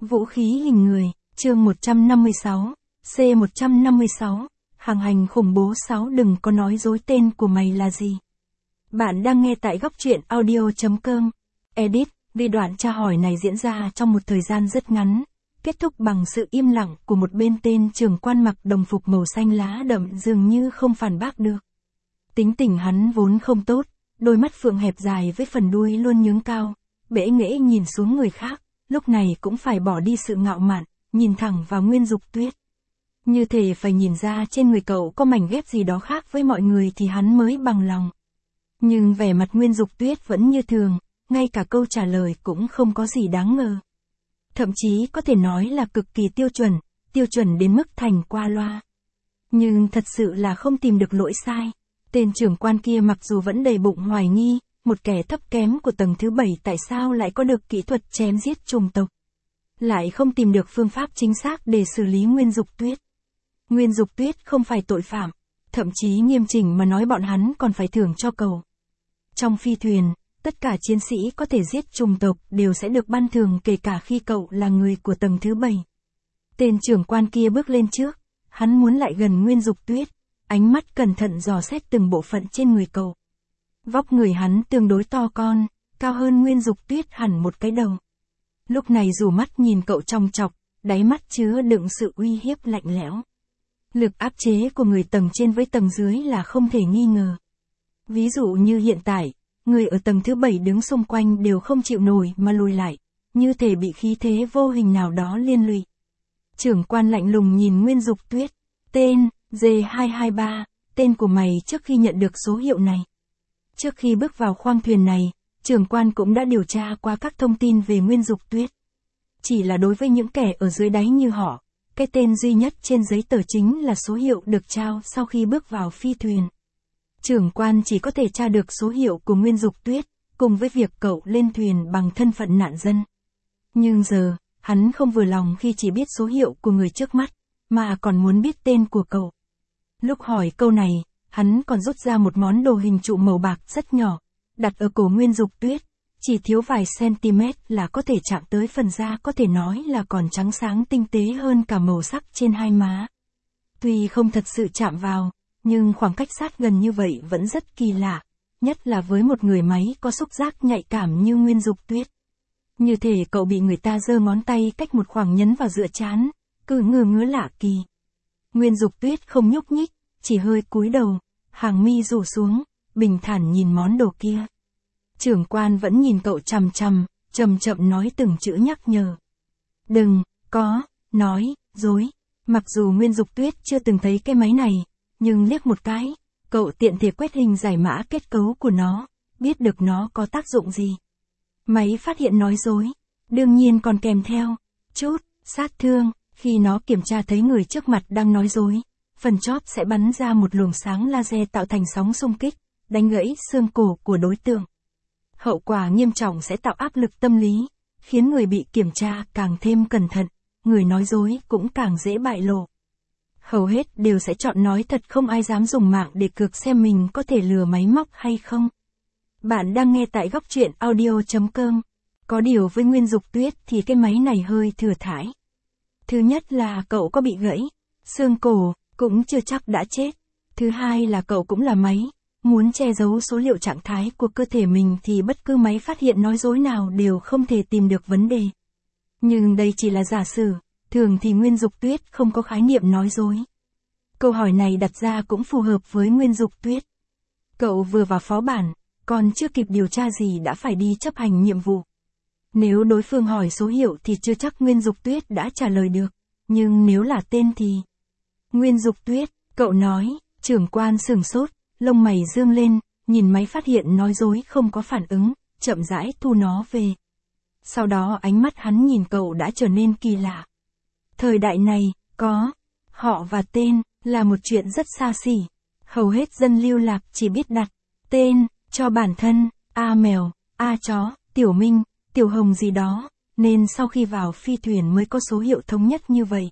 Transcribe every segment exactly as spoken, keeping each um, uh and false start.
Vũ khí hình người, chương một trăm năm mươi sáu, C một trăm năm mươi sáu, hàng hành khủng bố sáu đừng có nói dối tên của mày là gì. Bạn đang nghe tại góc truyện audio chấm com. Edit, vì đoạn tra hỏi này diễn ra trong một thời gian rất ngắn, kết thúc bằng sự im lặng của một bên tên trưởng quan mặc đồng phục màu xanh lá đậm dường như không phản bác được. Tính tình hắn vốn không tốt, đôi mắt phượng hẹp dài với phần đuôi luôn nhướng cao, bẽ nghễ nhìn xuống người khác, lúc này cũng phải bỏ đi sự ngạo mạn, nhìn thẳng vào Nguyên Dục Tuyết. Như thể phải nhìn ra trên người cậu có mảnh ghép gì đó khác với mọi người thì hắn mới bằng lòng. Nhưng vẻ mặt Nguyên Dục Tuyết vẫn như thường, ngay cả câu trả lời cũng không có gì đáng ngờ. Thậm chí có thể nói là cực kỳ tiêu chuẩn, tiêu chuẩn đến mức thành qua loa. Nhưng thật sự là không tìm được lỗi sai. Tên trưởng quan kia mặc dù vẫn đầy bụng hoài nghi, một kẻ thấp kém của tầng thứ bảy tại sao lại có được kỹ thuật chém giết chủng tộc. Lại không tìm được phương pháp chính xác để xử lý Nguyên Dục Tuyết. Nguyên Dục Tuyết không phải tội phạm, thậm chí nghiêm chỉnh mà nói bọn hắn còn phải thưởng cho cậu. Trong phi thuyền, tất cả chiến sĩ có thể giết chủng tộc đều sẽ được ban thưởng kể cả khi cậu là người của tầng thứ bảy. Tên trưởng quan kia bước lên trước, hắn muốn lại gần Nguyên Dục Tuyết, ánh mắt cẩn thận dò xét từng bộ phận trên người cậu. Vóc người hắn tương đối to con, cao hơn Nguyên Dục Tuyết hẳn một cái đầu. Lúc này dù mắt nhìn cậu trong chọc, đáy mắt chứa đựng sự uy hiếp lạnh lẽo. Lực áp chế của người tầng trên với tầng dưới là không thể nghi ngờ. Ví dụ như hiện tại, người ở tầng thứ bảy đứng xung quanh đều không chịu nổi mà lùi lại, như thể bị khí thế vô hình nào đó liên lụy. Trưởng quan lạnh lùng nhìn Nguyên Dục Tuyết, tên, D hai hai ba, tên của mày trước khi nhận được số hiệu này. Trước khi bước vào khoang thuyền này, trưởng quan cũng đã điều tra qua các thông tin về Nguyên Dục Tuyết. Chỉ là đối với những kẻ ở dưới đáy như họ, cái tên duy nhất trên giấy tờ chính là số hiệu được trao sau khi bước vào phi thuyền. Trưởng quan chỉ có thể tra được số hiệu của Nguyên Dục Tuyết, cùng với việc cậu lên thuyền bằng thân phận nạn dân. Nhưng giờ, hắn không vừa lòng khi chỉ biết số hiệu của người trước mắt, mà còn muốn biết tên của cậu. Lúc hỏi câu này, hắn còn rút ra một món đồ hình trụ màu bạc rất nhỏ, đặt ở cổ Nguyên Dục Tuyết, chỉ thiếu vài cm là có thể chạm tới phần da có thể nói là còn trắng sáng tinh tế hơn cả màu sắc trên hai má. Tuy không thật sự chạm vào, nhưng khoảng cách sát gần như vậy vẫn rất kỳ lạ, nhất là với một người máy có xúc giác nhạy cảm như Nguyên Dục Tuyết. Như thể cậu bị người ta giơ ngón tay cách một khoảng nhấn vào giữa trán, cứ ngơ ngứa lạ kỳ. Nguyên Dục Tuyết không nhúc nhích, chỉ hơi cúi đầu, hàng mi rủ xuống, bình thản nhìn món đồ kia. Trưởng quan vẫn nhìn cậu chằm chằm, chậm chậm nói từng chữ nhắc nhở. Đừng, có, nói, dối. Mặc dù Nguyên Dục Tuyết chưa từng thấy cái máy này, nhưng liếc một cái, cậu tiện thể quét hình giải mã kết cấu của nó, biết được nó có tác dụng gì. Máy phát hiện nói dối, đương nhiên còn kèm theo chút sát thương, khi nó kiểm tra thấy người trước mặt đang nói dối, phần chóp sẽ bắn ra một luồng sáng laser tạo thành sóng xung kích, đánh gãy xương cổ của đối tượng. Hậu quả nghiêm trọng sẽ tạo áp lực tâm lý, khiến người bị kiểm tra càng thêm cẩn thận, người nói dối cũng càng dễ bại lộ. Hầu hết đều sẽ chọn nói thật, không ai dám dùng mạng để cược xem mình có thể lừa máy móc hay không. Bạn đang nghe tại góc truyện audio chấm com. Có điều với Nguyên Dục Tuyết thì cái máy này hơi thừa thãi. Thứ nhất là cậu có bị gãy xương cổ, cũng chưa chắc đã chết. Thứ hai là cậu cũng là máy, muốn che giấu số liệu trạng thái của cơ thể mình thì bất cứ máy phát hiện nói dối nào đều không thể tìm được vấn đề. Nhưng đây chỉ là giả sử, thường thì Nguyên Dục Tuyết không có khái niệm nói dối. Câu hỏi này đặt ra cũng phù hợp với Nguyên Dục Tuyết. Cậu vừa vào phó bản, còn chưa kịp điều tra gì đã phải đi chấp hành nhiệm vụ. Nếu đối phương hỏi số hiệu thì chưa chắc Nguyên Dục Tuyết đã trả lời được, nhưng nếu là tên thì... Nguyên Dục Tuyết, cậu nói. Trưởng quan sửng sốt, lông mày dương lên, nhìn máy phát hiện nói dối không có phản ứng, chậm rãi thu nó về. Sau đó ánh mắt hắn nhìn cậu đã trở nên kỳ lạ. Thời đại này, có họ và tên là một chuyện rất xa xỉ. Hầu hết dân lưu lạc chỉ biết đặt tên cho bản thân, A mèo, A chó, Tiểu Minh, Tiểu Hồng gì đó, nên sau khi vào phi thuyền mới có số hiệu thống nhất như vậy.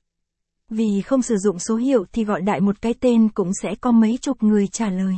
Vì không sử dụng số hiệu thì gọi đại một cái tên cũng sẽ có mấy chục người trả lời.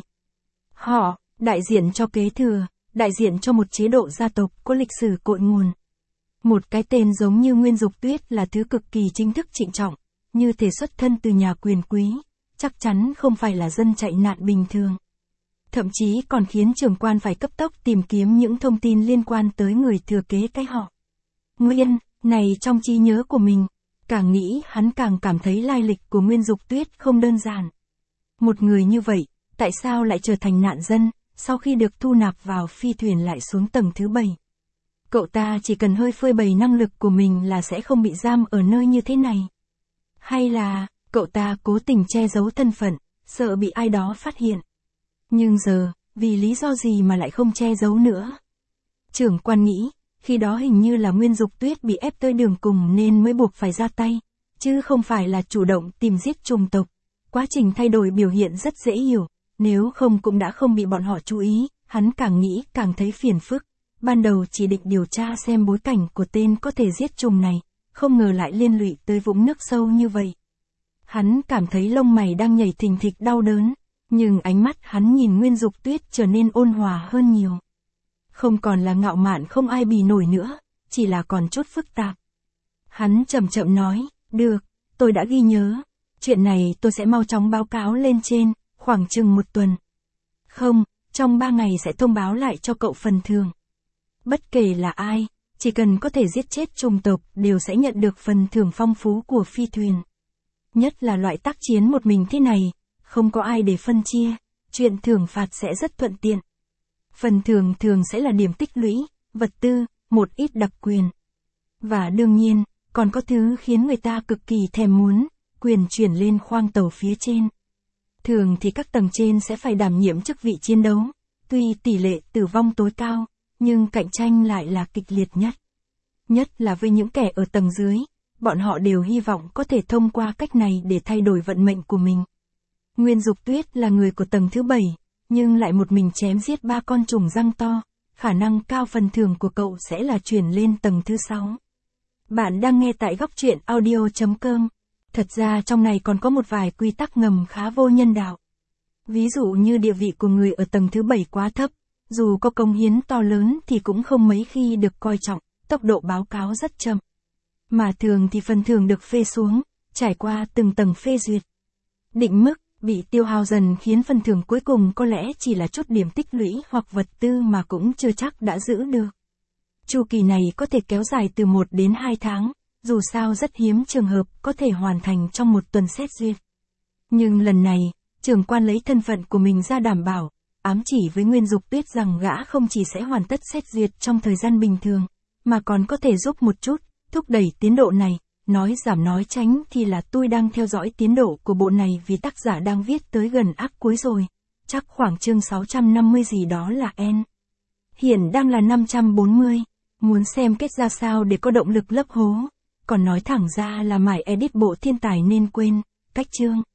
Họ, đại diện cho kế thừa, đại diện cho một chế độ gia tộc có lịch sử cội nguồn. Một cái tên giống như Nguyên Dục Tuyết là thứ cực kỳ chính thức trịnh trọng, như thể xuất thân từ nhà quyền quý, chắc chắn không phải là dân chạy nạn bình thường. Thậm chí còn khiến trưởng quan phải cấp tốc tìm kiếm những thông tin liên quan tới người thừa kế cái họ Nguyên, này trong trí nhớ của mình. Càng nghĩ hắn càng cảm thấy lai lịch của Nguyên Dục Tuyết không đơn giản. Một người như vậy, tại sao lại trở thành nạn dân, sau khi được thu nạp vào phi thuyền lại xuống tầng thứ bảy? Cậu ta chỉ cần hơi phơi bày năng lực của mình là sẽ không bị giam ở nơi như thế này. Hay là, cậu ta cố tình che giấu thân phận, sợ bị ai đó phát hiện. Nhưng giờ, vì lý do gì mà lại không che giấu nữa? Trưởng quan nghĩ, khi đó hình như là Nguyên Dục Tuyết bị ép tới đường cùng nên mới buộc phải ra tay, chứ không phải là chủ động tìm giết chủng tộc. Quá trình thay đổi biểu hiện rất dễ hiểu, nếu không cũng đã không bị bọn họ chú ý, hắn càng nghĩ càng thấy phiền phức. Ban đầu chỉ định điều tra xem bối cảnh của tên có thể giết trùng này, không ngờ lại liên lụy tới vũng nước sâu như vậy. Hắn cảm thấy lông mày đang nhảy thình thịch đau đớn, nhưng ánh mắt hắn nhìn Nguyên Dục Tuyết trở nên ôn hòa hơn nhiều. Không còn là ngạo mạn không ai bì nổi nữa, chỉ là còn chút phức tạp. Hắn chậm chậm nói, được, tôi đã ghi nhớ. Chuyện này tôi sẽ mau chóng báo cáo lên trên, khoảng chừng một tuần. Không, trong ba ngày sẽ thông báo lại cho cậu phần thưởng. Bất kể là ai, chỉ cần có thể giết chết chủng tộc đều sẽ nhận được phần thưởng phong phú của phi thuyền. Nhất là loại tác chiến một mình thế này, không có ai để phân chia, chuyện thưởng phạt sẽ rất thuận tiện. Phần thưởng thường sẽ là điểm tích lũy, vật tư, một ít đặc quyền. Và đương nhiên, còn có thứ khiến người ta cực kỳ thèm muốn, quyền chuyển lên khoang tàu phía trên. Thường thì các tầng trên sẽ phải đảm nhiệm chức vị chiến đấu, tuy tỷ lệ tử vong tối cao, nhưng cạnh tranh lại là kịch liệt nhất. Nhất là với những kẻ ở tầng dưới, bọn họ đều hy vọng có thể thông qua cách này để thay đổi vận mệnh của mình. Nguyên Dục Tuyết là người của tầng thứ bảy, nhưng lại một mình chém giết ba con trùng răng to, khả năng cao phần thưởng của cậu sẽ là chuyển lên tầng thứ sáu. Bạn đang nghe tại góc truyện audio chấm com. Thật ra trong này còn có một vài quy tắc ngầm khá vô nhân đạo. Ví dụ như địa vị của người ở tầng thứ bảy quá thấp, dù có công hiến to lớn thì cũng không mấy khi được coi trọng, tốc độ báo cáo rất chậm. Mà thường thì phần thưởng được phê xuống, trải qua từng tầng phê duyệt. Định mức, bị tiêu hao dần khiến phần thưởng cuối cùng có lẽ chỉ là chút điểm tích lũy hoặc vật tư mà cũng chưa chắc đã giữ được. Chu kỳ này có thể kéo dài từ một đến hai tháng, dù sao rất hiếm trường hợp có thể hoàn thành trong một tuần xét duyệt. Nhưng lần này, trưởng quan lấy thân phận của mình ra đảm bảo, ám chỉ với Nguyên Dục Tuyết rằng gã không chỉ sẽ hoàn tất xét duyệt trong thời gian bình thường, mà còn có thể giúp một chút, thúc đẩy tiến độ này. Nói giảm nói tránh thì là tôi đang theo dõi tiến độ của bộ này vì tác giả đang viết tới gần ác cuối rồi. Chắc khoảng chương sáu trăm năm mươi gì đó là N. Hiện đang là năm trăm bốn mươi. Muốn xem kết ra sao để có động lực lấp hố. Còn nói thẳng ra là mải edit bộ thiên tài nên quên. Cách chương.